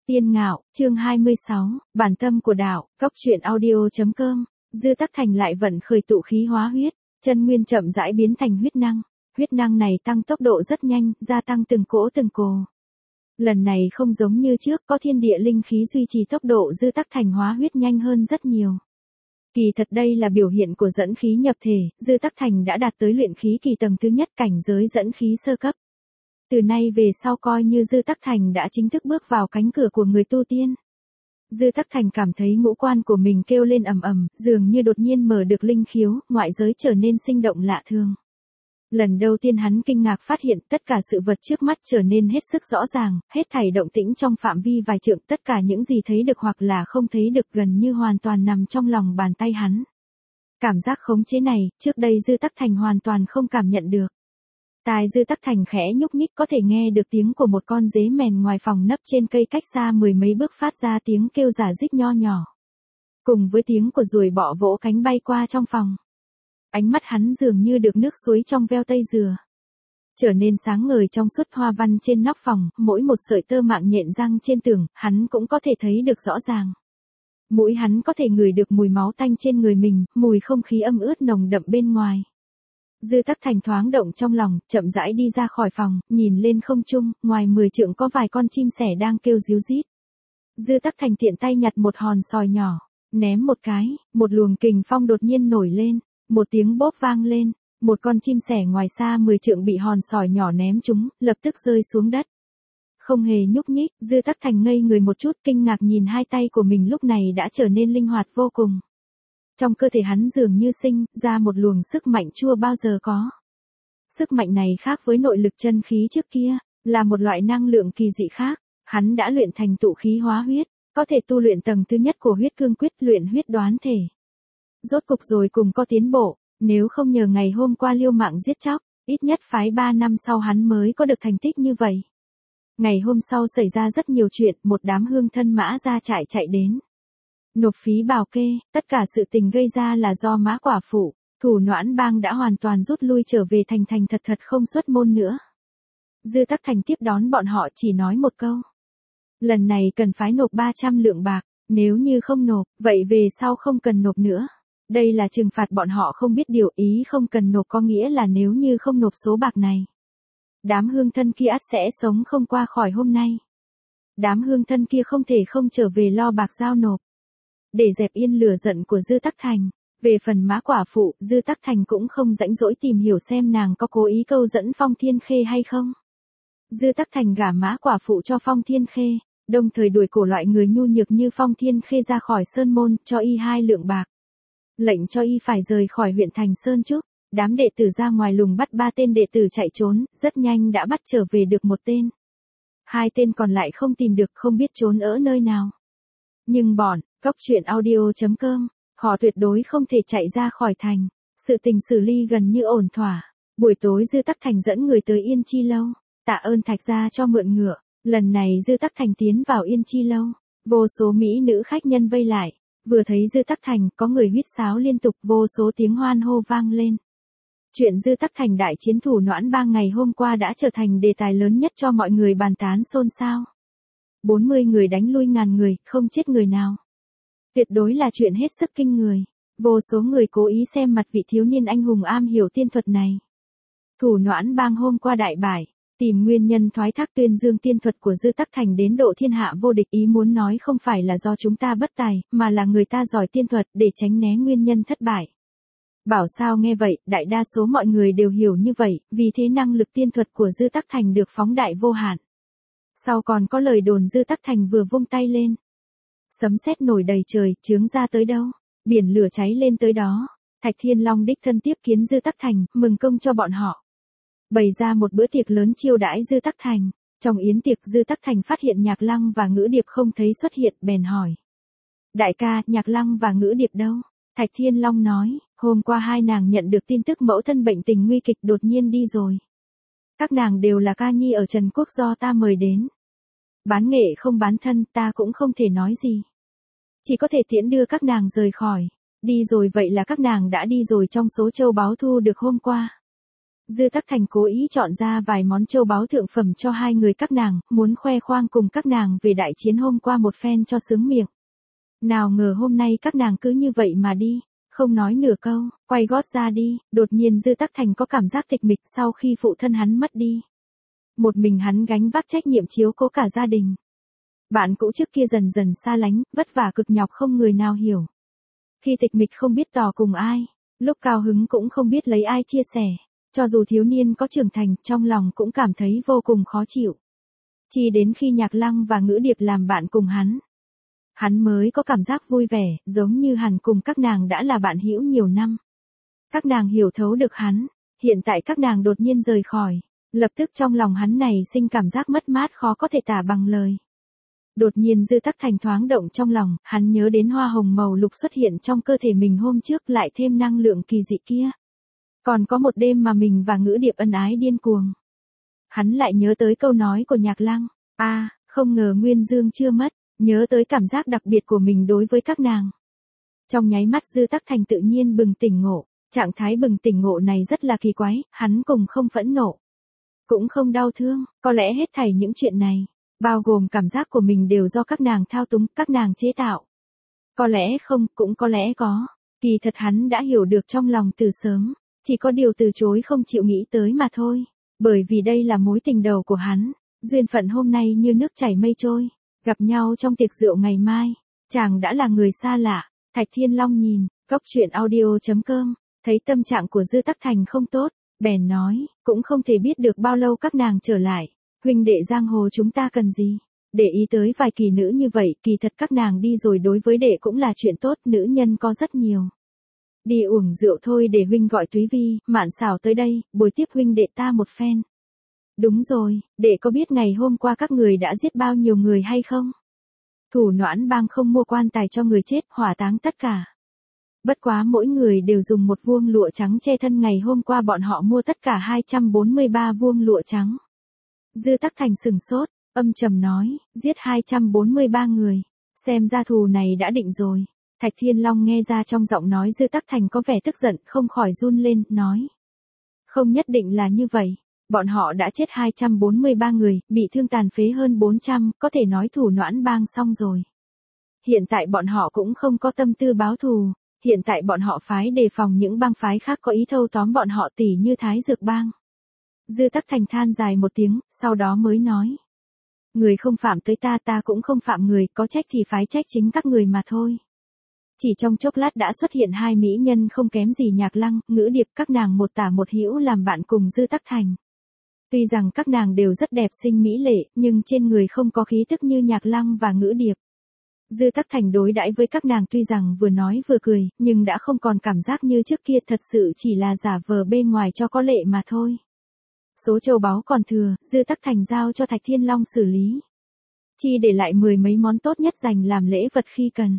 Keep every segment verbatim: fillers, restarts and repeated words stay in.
Tiên Ngạo, chương hai mươi sáu, bản tâm của đạo, cốc truyện audio.com, Dư Tắc Thành lại vận khởi tụ khí hóa huyết, chân nguyên chậm rãi biến thành huyết năng, huyết năng này tăng tốc độ rất nhanh, gia tăng từng cỗ từng cồ. Lần này không giống như trước, có thiên địa linh khí duy trì tốc độ Dư Tắc Thành hóa huyết nhanh hơn rất nhiều. Kỳ thật đây là biểu hiện của dẫn khí nhập thể, Dư Tắc Thành đã đạt tới luyện khí kỳ tầng thứ nhất, cảnh giới dẫn khí sơ cấp. Từ nay về sau coi như Dư Tắc Thành đã chính thức bước vào cánh cửa của người tu tiên. Dư Tắc Thành cảm thấy ngũ quan của mình kêu lên ầm ầm, dường như đột nhiên mở được linh khiếu, ngoại giới trở nên sinh động lạ thường. Lần đầu tiên hắn kinh ngạc phát hiện tất cả sự vật trước mắt trở nên hết sức rõ ràng, hết thảy động tĩnh trong phạm vi vài trượng, tất cả những gì thấy được hoặc là không thấy được gần như hoàn toàn nằm trong lòng bàn tay hắn. Cảm giác khống chế này, trước đây Dư Tắc Thành hoàn toàn không cảm nhận được. Tai Dư Tắc Thành khẽ nhúc nhích, có thể nghe được tiếng của một con dế mèn ngoài phòng nấp trên cây cách xa mười mấy bước phát ra tiếng kêu giả dích nho nhỏ. Cùng với tiếng của ruồi bọ vỗ cánh bay qua trong phòng. Ánh mắt hắn dường như được nước suối trong veo tây dừa. Trở nên sáng ngời trong suốt hoa văn trên nóc phòng, mỗi một sợi tơ mạng nhện răng trên tường, hắn cũng có thể thấy được rõ ràng. Mũi hắn có thể ngửi được mùi máu tanh trên người mình, mùi không khí âm ướt nồng đậm bên ngoài. Dư Tắc Thành thoáng động trong lòng, chậm rãi đi ra khỏi phòng, nhìn lên không trung, ngoài mười trượng có vài con chim sẻ đang kêu ríu rít. Dư Tắc Thành tiện tay nhặt một hòn sỏi nhỏ, ném một cái, một luồng kình phong đột nhiên nổi lên, một tiếng bốp vang lên, một con chim sẻ ngoài xa mười trượng bị hòn sỏi nhỏ ném trúng, lập tức rơi xuống đất. Không hề nhúc nhích, Dư Tắc Thành ngây người một chút, kinh ngạc nhìn hai tay của mình lúc này đã trở nên linh hoạt vô cùng. Trong cơ thể hắn dường như sinh ra một luồng sức mạnh chưa bao giờ có. Sức mạnh này khác với nội lực chân khí trước kia, là một loại năng lượng kỳ dị khác, hắn đã luyện thành tụ khí hóa huyết, có thể tu luyện tầng thứ nhất của huyết cương quyết, luyện huyết đoán thể. Rốt cục rồi cùng có tiến bộ, nếu không nhờ ngày hôm qua liêu mạng giết chóc, ít nhất phải ba năm sau hắn mới có được thành tích như vậy. Ngày hôm sau xảy ra rất nhiều chuyện, một đám hương thân mã ra trại chạy đến. Nộp phí bảo kê, tất cả sự tình gây ra là do Mã Quả Phụ, Thủ Noãn Bang đã hoàn toàn rút lui trở về thành thành thật thật không xuất môn nữa. Dư Tắc Thành tiếp đón bọn họ chỉ nói một câu. Lần này cần phải nộp ba trăm lượng bạc, nếu như không nộp, vậy về sau không cần nộp nữa. Đây là trừng phạt bọn họ không biết điều, ý không cần nộp có nghĩa là nếu như không nộp số bạc này. Đám hương thân kia ắt sẽ sống không qua khỏi hôm nay. Đám hương thân kia không thể không trở về lo bạc giao nộp. Để dẹp yên lửa giận của Dư Tắc Thành, về phần Mã Quả Phụ, Dư Tắc Thành cũng không rãnh rỗi tìm hiểu xem nàng có cố ý câu dẫn Phong Thiên Khê hay không. Dư Tắc Thành gả Mã Quả Phụ cho Phong Thiên Khê, đồng thời đuổi cổ loại người nhu nhược như Phong Thiên Khê ra khỏi sơn môn, cho y hai lượng bạc. Lệnh cho y phải rời khỏi huyện thành Sơn Trúc, đám đệ tử ra ngoài lùng bắt ba tên đệ tử chạy trốn, rất nhanh đã bắt trở về được một tên. Hai tên còn lại không tìm được, không biết trốn ở nơi nào. Nhưng bọn, cốc truyện audio.com, họ tuyệt đối không thể chạy ra khỏi thành. Sự tình xử lý gần như ổn thỏa. Buổi tối Dư Tắc Thành dẫn người tới Yên Chi Lâu, tạ ơn Thạch gia cho mượn ngựa. Lần này Dư Tắc Thành tiến vào Yên Chi Lâu, vô số mỹ nữ khách nhân vây lại. Vừa thấy Dư Tắc Thành, có người huýt sáo liên tục, vô số tiếng hoan hô vang lên. Chuyện Dư Tắc Thành đại chiến Thủ Noãn Bang ngày hôm qua đã trở thành đề tài lớn nhất cho mọi người bàn tán xôn xao. bốn mươi người đánh lui ngàn người, không chết người nào. Tuyệt đối là chuyện hết sức kinh người. Vô số người cố ý xem mặt vị thiếu niên anh hùng am hiểu tiên thuật này. Thủ Noãn Bang hôm qua đại bại, tìm nguyên nhân thoái thác tuyên dương tiên thuật của Dư Tắc Thành đến độ thiên hạ vô địch, ý muốn nói không phải là do chúng ta bất tài, mà là người ta giỏi tiên thuật để tránh né nguyên nhân thất bại. Bảo sao nghe vậy, đại đa số mọi người đều hiểu như vậy, vì thế năng lực tiên thuật của Dư Tắc Thành được phóng đại vô hạn. Sau còn có lời đồn Dư Tắc Thành vừa vung tay lên, sấm sét nổi đầy trời, chướng ra tới đâu, biển lửa cháy lên tới đó. Thạch Thiên Long đích thân tiếp kiến Dư Tắc Thành, mừng công cho bọn họ. Bày ra một bữa tiệc lớn chiêu đãi Dư Tắc Thành. Trong yến tiệc Dư Tắc Thành phát hiện Nhạc Lăng và Ngữ Điệp không thấy xuất hiện, bèn hỏi. Đại ca, Nhạc Lăng và Ngữ Điệp đâu? Thạch Thiên Long nói, hôm qua hai nàng nhận được tin tức mẫu thân bệnh tình nguy kịch đột nhiên đi rồi. Các nàng đều là ca nhi ở Trần Quốc do ta mời đến. Bán nghệ không bán thân, ta cũng không thể nói gì. Chỉ có thể tiễn đưa các nàng rời khỏi. Đi rồi vậy là các nàng đã đi rồi trong số châu báu thu được hôm qua. Dư Tắc Thành cố ý chọn ra vài món châu báu thượng phẩm cho hai người các nàng, muốn khoe khoang cùng các nàng về đại chiến hôm qua một phen cho sướng miệng. Nào ngờ hôm nay các nàng cứ như vậy mà đi, không nói nửa câu, quay gót ra đi, đột nhiên Dư Tắc Thành có cảm giác tịch mịch sau khi phụ thân hắn mất đi. Một mình hắn gánh vác trách nhiệm chiếu cố cả gia đình. Bạn cũ trước kia dần dần xa lánh, vất vả cực nhọc không người nào hiểu. Khi tịch mịch không biết tỏ cùng ai, lúc cao hứng cũng không biết lấy ai chia sẻ, cho dù thiếu niên có trưởng thành, trong lòng cũng cảm thấy vô cùng khó chịu. Chỉ đến khi Nhạc Lăng và Ngữ Điệp làm bạn cùng hắn, hắn mới có cảm giác vui vẻ, giống như hẳn cùng các nàng đã là bạn hữu nhiều năm. Các nàng hiểu thấu được hắn, hiện tại các nàng đột nhiên rời khỏi, lập tức trong lòng hắn này sinh cảm giác mất mát khó có thể tả bằng lời. Đột nhiên Dư Tắc Thành thoáng động trong lòng, hắn nhớ đến hoa hồng màu lục xuất hiện trong cơ thể mình hôm trước lại thêm năng lượng kỳ dị kia. Còn có một đêm mà mình và Ngữ Điệp ân ái điên cuồng. Hắn lại nhớ tới câu nói của Nhạc Lăng, a à, không ngờ Nguyên Dương chưa mất, nhớ tới cảm giác đặc biệt của mình đối với các nàng. Trong nháy mắt Dư Tắc Thành tự nhiên bừng tỉnh ngộ, trạng thái bừng tỉnh ngộ này rất là kỳ quái, hắn cùng không phẫn nộ, cũng không đau thương, có lẽ hết thảy những chuyện này, bao gồm cảm giác của mình đều do các nàng thao túng, các nàng chế tạo. Có lẽ không, cũng có lẽ có, kỳ thật hắn đã hiểu được trong lòng từ sớm, chỉ có điều từ chối không chịu nghĩ tới mà thôi, bởi vì đây là mối tình đầu của hắn, duyên phận hôm nay như nước chảy mây trôi, gặp nhau trong tiệc rượu ngày mai, chàng đã là người xa lạ. Thạch Thiên Long nhìn, góc truyện audio chấm com, thấy tâm trạng của Dư Tắc Thành không tốt, bèn nói, cũng không thể biết được bao lâu các nàng trở lại, huynh đệ giang hồ chúng ta cần gì, để ý tới vài kỳ nữ như vậy, kỳ thật các nàng đi rồi đối với đệ cũng là chuyện tốt, nữ nhân có rất nhiều. Đi uống rượu thôi, để huynh gọi Túy Vi, Mạn Xảo tới đây, bồi tiếp huynh đệ ta một phen. Đúng rồi, đệ có biết ngày hôm qua các người đã giết bao nhiêu người hay không? Thủ Noãn Bang không mua quan tài cho người chết, hỏa táng tất cả. Bất quá mỗi người đều dùng một vuông lụa trắng che thân, ngày hôm qua bọn họ mua tất cả hai trăm bốn mươi ba vuông lụa trắng. Dư Tắc Thành sừng sốt, âm trầm nói, giết hai trăm bốn mươi ba người, xem ra thù này đã định rồi. Thạch Thiên Long nghe ra trong giọng nói Dư Tắc Thành có vẻ tức giận, không khỏi run lên, nói. Không nhất định là như vậy, bọn họ đã chết hai trăm bốn mươi ba người, bị thương tàn phế hơn bốn trăm, có thể nói Thủ Noãn Bang xong rồi. Hiện tại bọn họ cũng không có tâm tư báo thù, hiện tại bọn họ phái đề phòng những bang phái khác có ý thâu tóm bọn họ, tỉ như Thái Dược Bang. Dư Tắc Thành than dài một tiếng, sau đó mới nói. Người không phạm tới ta, ta cũng không phạm người, có trách thì phái trách chính các người mà thôi. Chỉ trong chốc lát đã xuất hiện hai mỹ nhân không kém gì Nhạc Lăng, Ngữ Điệp, các nàng một tả một hữu làm bạn cùng Dư Tắc Thành. Tuy rằng các nàng đều rất đẹp xinh mỹ lệ, nhưng trên người không có khí tức như Nhạc Lăng và Ngữ Điệp. Dư Tắc Thành đối đãi với các nàng tuy rằng vừa nói vừa cười, nhưng đã không còn cảm giác như trước kia, thật sự chỉ là giả vờ bên ngoài cho có lệ mà thôi. Số châu báu còn thừa, Dư Tắc Thành giao cho Thạch Thiên Long xử lý. Chi để lại mười mấy món tốt nhất dành làm lễ vật khi cần.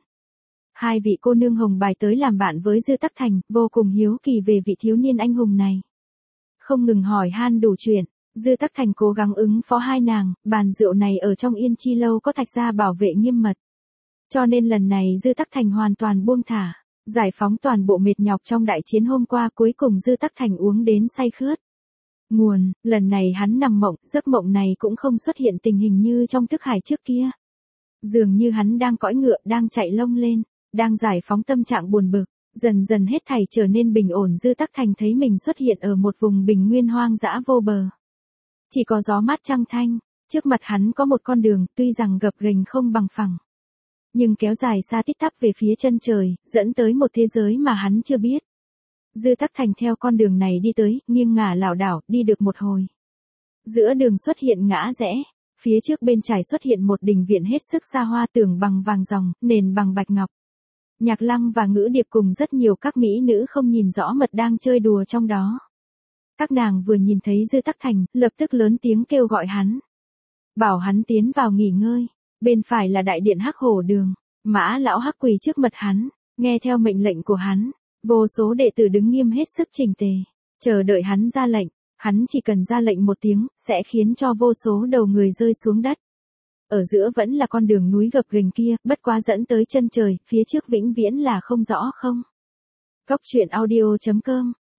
Hai vị cô nương hồng bài tới làm bạn với Dư Tắc Thành, vô cùng hiếu kỳ về vị thiếu niên anh hùng này. Không ngừng hỏi han đủ chuyện, Dư Tắc Thành cố gắng ứng phó hai nàng, bàn rượu này ở trong Yên Chi Lâu có Thạch gia bảo vệ nghiêm mật. Cho nên lần này Dư Tắc Thành hoàn toàn buông thả, giải phóng toàn bộ mệt nhọc trong đại chiến hôm qua, cuối cùng Dư Tắc Thành uống đến say khướt. Nguồn, lần này hắn nằm mộng, giấc mộng này cũng không xuất hiện tình hình như trong thức hải trước kia. Dường như hắn đang cõi ngựa, đang chạy lông lên, đang giải phóng tâm trạng buồn bực, dần dần hết thảy trở nên bình ổn. Dư Tắc Thành thấy mình xuất hiện ở một vùng bình nguyên hoang dã vô bờ. Chỉ có gió mát trăng thanh, trước mặt hắn có một con đường, tuy rằng gập ghềnh không bằng phẳng, nhưng kéo dài xa tít tắp về phía chân trời, dẫn tới một thế giới mà hắn chưa biết. Dư Tắc Thành theo con đường này đi tới, nghiêng ngả lảo đảo, đi được một hồi. Giữa đường xuất hiện ngã rẽ, phía trước bên trái xuất hiện một đình viện hết sức xa hoa, tường bằng vàng ròng, nền bằng bạch ngọc. Nhạc Lăng và Ngữ Điệp cùng rất nhiều các mỹ nữ không nhìn rõ mật đang chơi đùa trong đó. Các nàng vừa nhìn thấy Dư Tắc Thành, lập tức lớn tiếng kêu gọi hắn, bảo hắn tiến vào nghỉ ngơi. Bên phải là đại điện Hắc Hổ Đường, Mã lão hắc quỳ trước mặt hắn, nghe theo mệnh lệnh của hắn. Vô số đệ tử đứng nghiêm hết sức chỉnh tề, chờ đợi hắn ra lệnh. Hắn chỉ cần ra lệnh một tiếng, sẽ khiến cho vô số đầu người rơi xuống đất. Ở giữa vẫn là con đường núi gập ghềnh kia, bất quá dẫn tới chân trời, phía trước vĩnh viễn là không rõ không. Góc truyện audio chấm com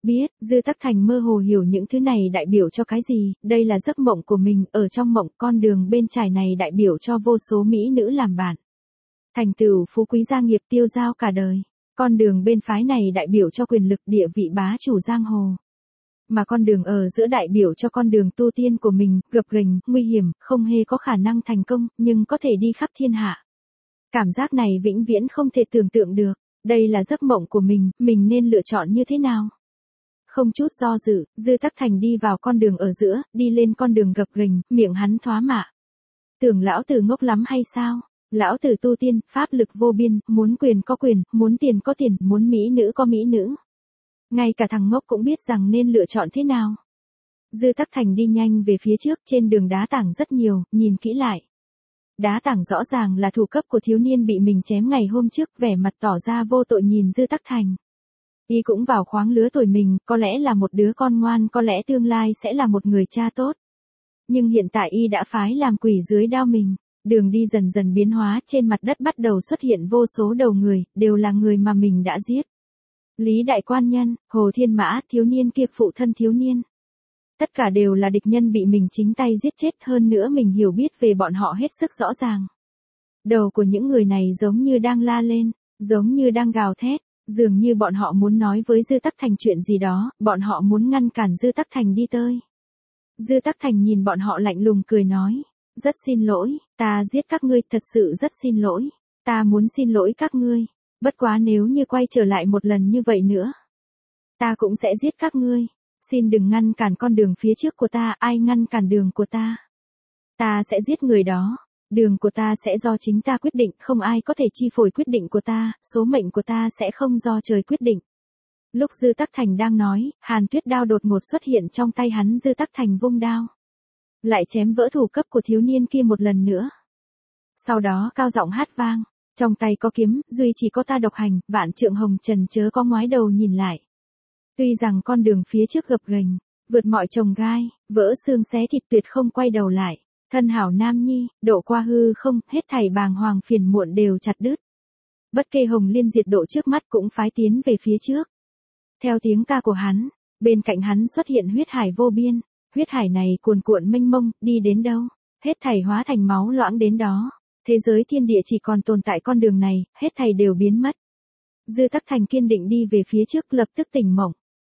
Biết, Dư Tắc Thành mơ hồ hiểu những thứ này đại biểu cho cái gì, đây là giấc mộng của mình, ở trong mộng con đường bên trải này đại biểu cho vô số mỹ nữ làm bạn. Thành tựu phú quý gia nghiệp tiêu dao cả đời. Con đường bên phái này đại biểu cho quyền lực địa vị bá chủ giang hồ. Mà con đường ở giữa đại biểu cho con đường tu tiên của mình, gập ghềnh, nguy hiểm, không hề có khả năng thành công, nhưng có thể đi khắp thiên hạ. Cảm giác này vĩnh viễn không thể tưởng tượng được. Đây là giấc mộng của mình, mình nên lựa chọn như thế nào? Không chút do dự, Dư Tắc Thành đi vào con đường ở giữa, đi lên con đường gập ghềnh, miệng hắn thoá mạ. Tưởng lão tử ngốc lắm hay sao? Lão tử tu tiên, pháp lực vô biên, muốn quyền có quyền, muốn tiền có tiền, muốn mỹ nữ có mỹ nữ. Ngay cả thằng ngốc cũng biết rằng nên lựa chọn thế nào. Dư Tắc Thành đi nhanh về phía trước, trên đường đá tảng rất nhiều, nhìn kỹ lại. Đá tảng rõ ràng là thủ cấp của thiếu niên bị mình chém ngày hôm trước, vẻ mặt tỏ ra vô tội nhìn Dư Tắc Thành. Y cũng vào khoáng lứa tuổi mình, có lẽ là một đứa con ngoan, có lẽ tương lai sẽ là một người cha tốt. Nhưng hiện tại Y đã phái làm quỷ dưới đao mình. Đường đi dần dần biến hóa, trên mặt đất bắt đầu xuất hiện vô số đầu người, đều là người mà mình đã giết. Lý Đại Quan Nhân, Hồ Thiên Mã, thiếu niên kia, phụ thân thiếu niên. Tất cả đều là địch nhân bị mình chính tay giết chết, hơn nữa mình hiểu biết về bọn họ hết sức rõ ràng. Đầu của những người này giống như đang la lên, giống như đang gào thét, dường như bọn họ muốn nói với Dư Tắc Thành chuyện gì đó, bọn họ muốn ngăn cản Dư Tắc Thành đi tới. Dư Tắc Thành nhìn bọn họ lạnh lùng cười nói. Rất xin lỗi, ta giết các ngươi, thật sự rất xin lỗi. Ta muốn xin lỗi các ngươi. Bất quá nếu như quay trở lại một lần như vậy nữa, ta cũng sẽ giết các ngươi. Xin đừng ngăn cản con đường phía trước của ta, ai ngăn cản đường của ta, ta sẽ giết người đó. Đường của ta sẽ do chính ta quyết định, không ai có thể chi phối quyết định của ta, số mệnh của ta sẽ không do trời quyết định. Lúc Dư Tắc Thành đang nói, Hàn Tuyết đao đột ngột xuất hiện trong tay hắn, Dư Tắc Thành vung đao. Lại chém vỡ thủ cấp của thiếu niên kia một lần nữa. Sau đó cao giọng hát vang, trong tay có kiếm, duy chỉ có ta độc hành, vạn trượng hồng trần chớ có ngoái đầu nhìn lại. Tuy rằng con đường phía trước gập ghềnh, vượt mọi chông gai, vỡ xương xé thịt, tuyệt không quay đầu lại. Thân hảo nam nhi, độ qua hư không, hết thảy bàng hoàng phiền muộn đều chặt đứt. Bất kể hồng liên diệt độ trước mắt cũng phái tiến về phía trước. Theo tiếng ca của hắn, bên cạnh hắn xuất hiện huyết hải vô biên. Huyết hải này cuồn cuộn mênh mông, đi đến đâu, hết thảy hóa thành máu loãng đến đó. Thế giới thiên địa chỉ còn tồn tại con đường này, hết thảy đều biến mất. Dư Tắc Thành kiên định đi về phía trước, lập tức tỉnh mộng.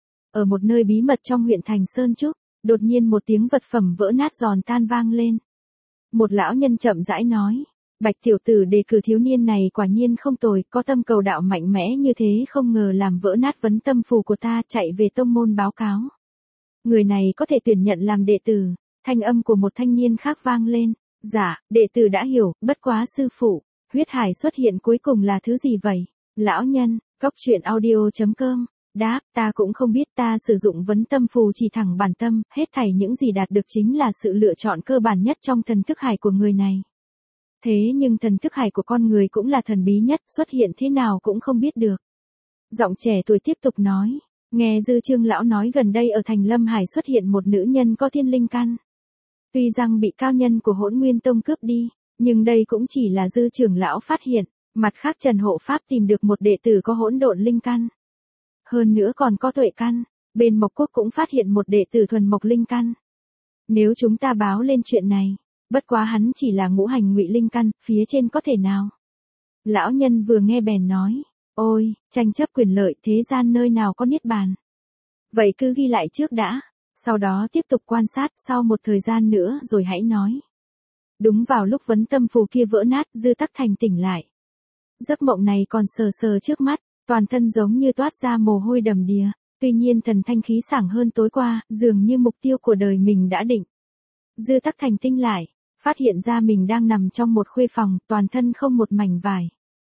Ở một nơi bí mật trong huyện thành Sơn Trúc, đột nhiên một tiếng vật phẩm vỡ nát giòn tan vang lên. Một lão nhân chậm rãi nói, Bạch tiểu tử đề cử thiếu niên này quả nhiên không tồi, có tâm cầu đạo mạnh mẽ như thế, không ngờ làm vỡ nát vấn tâm phù của ta, chạy về tông môn báo cáo. Người này có thể tuyển nhận làm đệ tử. Thanh âm của một thanh niên khác vang lên. Dạ, đệ tử đã hiểu, bất quá sư phụ, huyết hải xuất hiện cuối cùng là thứ gì vậy? Lão nhân, cốc truyện audio chấm com. Đáp, ta cũng không biết, ta sử dụng vấn tâm phù chỉ thẳng bản tâm, hết thảy những gì đạt được chính là sự lựa chọn cơ bản nhất trong thần thức hải của người này. Thế nhưng thần thức hải của con người cũng là thần bí nhất, xuất hiện thế nào cũng không biết được. Giọng trẻ tuổi tiếp tục nói. Nghe Dư Trương lão nói gần đây ở thành Lâm Hải xuất hiện một nữ nhân có thiên linh căn. Tuy rằng bị cao nhân của Hỗn Nguyên Tông cướp đi, nhưng đây cũng chỉ là Dư trưởng lão phát hiện, mặt khác Trần Hộ Pháp tìm được một đệ tử có hỗn độn linh căn. Hơn nữa còn có tuệ căn, bên Mộc Quốc cũng phát hiện một đệ tử thuần mộc linh căn. Nếu chúng ta báo lên chuyện này, bất quá hắn chỉ là ngũ hành ngụy linh căn, phía trên có thể nào? Lão nhân vừa nghe bèn nói. Ôi, tranh chấp quyền lợi, thế gian nơi nào có niết bàn. Vậy cứ ghi lại trước đã, sau đó tiếp tục quan sát, sau một thời gian nữa rồi hãy nói. Đúng vào lúc vấn tâm phù kia vỡ nát, Dư Tắc Thành tỉnh lại. Giấc mộng này còn sờ sờ trước mắt, toàn thân giống như toát ra mồ hôi đầm đìa, tuy nhiên thần thanh khí sảng hơn tối qua, dường như mục tiêu của đời mình đã định. Dư Tắc Thành tinh lại, phát hiện ra mình đang nằm trong một khuê phòng, toàn thân không một mảnh vải.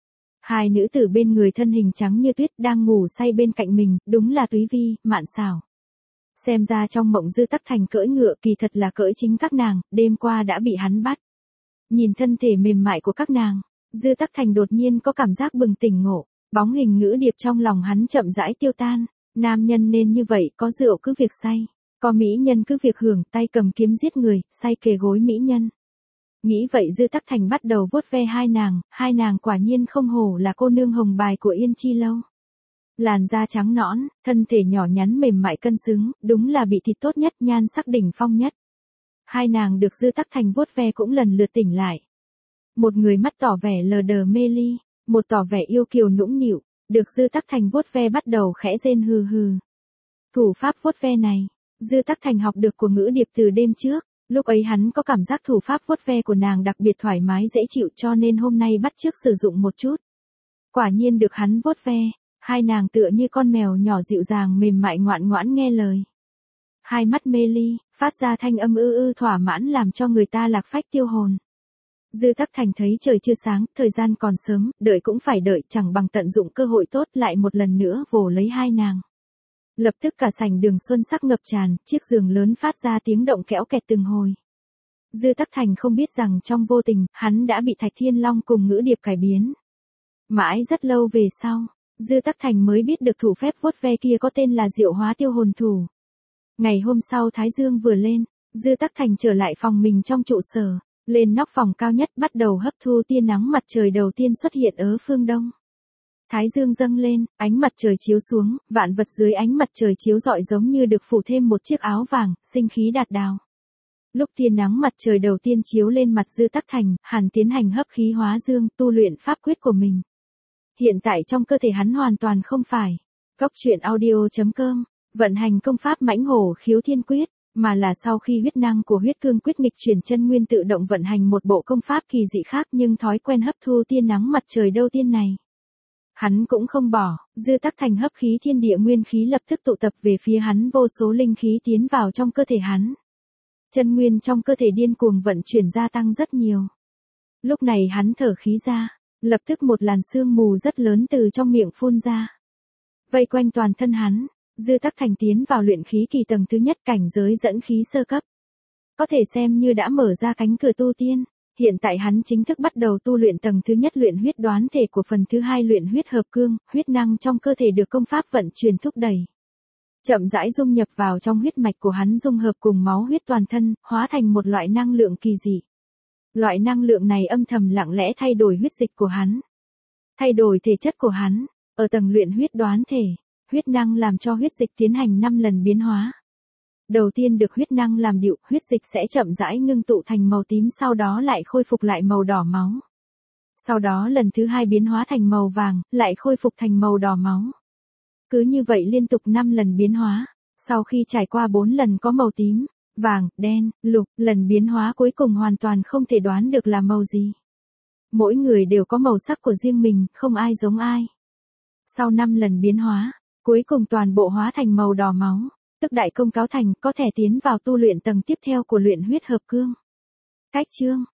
Hai nữ tử bên người thân hình trắng như tuyết đang ngủ say bên cạnh mình, đúng là Túy Vi, Mạn Xảo. Xem ra trong mộng Dư Tắc Thành cưỡi ngựa, kỳ thật là cưỡi chính các nàng, đêm qua đã bị hắn bắt. Nhìn thân thể mềm mại của các nàng, Dư Tắc Thành đột nhiên có cảm giác bừng tỉnh ngộ, bóng hình ngữ điệp trong lòng hắn chậm rãi tiêu tan. Nam nhân nên như vậy, có rượu cứ việc say, có mỹ nhân cứ việc hưởng, tay cầm kiếm giết người, say kề gối mỹ nhân. Nghĩ vậy Dư Tắc Thành bắt đầu vuốt ve hai nàng, hai nàng quả nhiên không hổ là cô nương hồng bài của Yên Chi Lâu. Làn da trắng nõn, thân thể nhỏ nhắn mềm mại cân xứng, đúng là bị thịt tốt nhất, nhan sắc đỉnh phong nhất. Hai nàng được Dư Tắc Thành vuốt ve cũng lần lượt tỉnh lại. Một người mắt tỏ vẻ lờ đờ mê ly, một tỏ vẻ yêu kiều nũng nịu, được Dư Tắc Thành vuốt ve bắt đầu khẽ rên hừ hừ. Thủ pháp vuốt ve này, Dư Tắc Thành học được của Ngữ Điệp từ đêm trước, lúc ấy hắn có cảm giác thủ pháp vuốt ve của nàng đặc biệt thoải mái dễ chịu cho nên hôm nay bắt chước sử dụng một chút. Quả nhiên được hắn vuốt ve, hai nàng tựa như con mèo nhỏ dịu dàng mềm mại ngoan ngoãn nghe lời. Hai mắt mê ly, phát ra thanh âm ư ư thỏa mãn làm cho người ta lạc phách tiêu hồn. Dư Tắc Thành thấy trời chưa sáng, thời gian còn sớm, đợi cũng phải đợi, chẳng bằng tận dụng cơ hội tốt lại một lần nữa vồ lấy hai nàng. Lập tức cả sảnh đường xuân sắc ngập tràn, chiếc giường lớn phát ra tiếng động kéo kẹt từng hồi. Dư Tắc Thành không biết rằng trong vô tình, hắn đã bị Thạch Thiên Long cùng Ngữ Điệp cải biến. Mãi rất lâu về sau, Dư Tắc Thành mới biết được thủ phép vuốt ve kia có tên là Diệu Hóa Tiêu Hồn Thủ. Ngày hôm sau Thái Dương vừa lên, Dư Tắc Thành trở lại phòng mình trong trụ sở, lên nóc phòng cao nhất bắt đầu hấp thu tia nắng mặt trời đầu tiên xuất hiện ở phương đông. Thái Dương dâng lên, ánh mặt trời chiếu xuống, vạn vật dưới ánh mặt trời chiếu rọi giống như được phủ thêm một chiếc áo vàng, sinh khí đạt đào. Lúc tia nắng mặt trời đầu tiên chiếu lên mặt Dư Tắc Thành, hắn tiến hành hấp khí hóa dương, tu luyện pháp quyết của mình. Hiện tại trong cơ thể hắn hoàn toàn không phải Cốc truyện audio chấm com vận hành công pháp Mãnh Hổ Khiếu Thiên Quyết, mà là sau khi huyết năng của huyết cương quyết nghịch chuyển chân nguyên tự động vận hành một bộ công pháp kỳ dị khác nhưng thói quen hấp thu tia nắng mặt trời đầu tiên này. Hắn cũng không bỏ, Dư Tắc Thành hấp khí thiên địa nguyên khí lập tức tụ tập về phía hắn, vô số linh khí tiến vào trong cơ thể hắn. Chân nguyên trong cơ thể điên cuồng vận chuyển gia tăng rất nhiều. Lúc này hắn thở khí ra, lập tức một làn sương mù rất lớn từ trong miệng phun ra. Vây quanh toàn thân hắn, Dư Tắc Thành tiến vào luyện khí kỳ tầng thứ nhất, cảnh giới dẫn khí sơ cấp. Có thể xem như đã mở ra cánh cửa tu tiên. Hiện tại hắn chính thức bắt đầu tu luyện tầng thứ nhất luyện huyết đoán thể của phần thứ hai luyện huyết hợp cương, huyết năng trong cơ thể được công pháp vận chuyển thúc đẩy. Chậm rãi dung nhập vào trong huyết mạch của hắn, dung hợp cùng máu huyết toàn thân, hóa thành một loại năng lượng kỳ dị. Loại năng lượng này âm thầm lặng lẽ thay đổi huyết dịch của hắn, thay đổi thể chất của hắn. Ở tầng luyện huyết đoán thể, huyết năng làm cho huyết dịch tiến hành năm lần biến hóa. Đầu tiên được huyết năng làm dịu, huyết dịch sẽ chậm rãi ngưng tụ thành màu tím, sau đó lại khôi phục lại màu đỏ máu. Sau đó lần thứ hai biến hóa thành màu vàng, lại khôi phục thành màu đỏ máu. Cứ như vậy liên tục năm lần biến hóa, sau khi trải qua bốn lần có màu tím, vàng, đen, lục, lần biến hóa cuối cùng hoàn toàn không thể đoán được là màu gì. Mỗi người đều có màu sắc của riêng mình, không ai giống ai. Sau năm lần biến hóa, cuối cùng toàn bộ hóa thành màu đỏ máu, tức đại công cáo thành, có thể tiến vào tu luyện tầng tiếp theo của luyện huyết hợp cương. Cách chương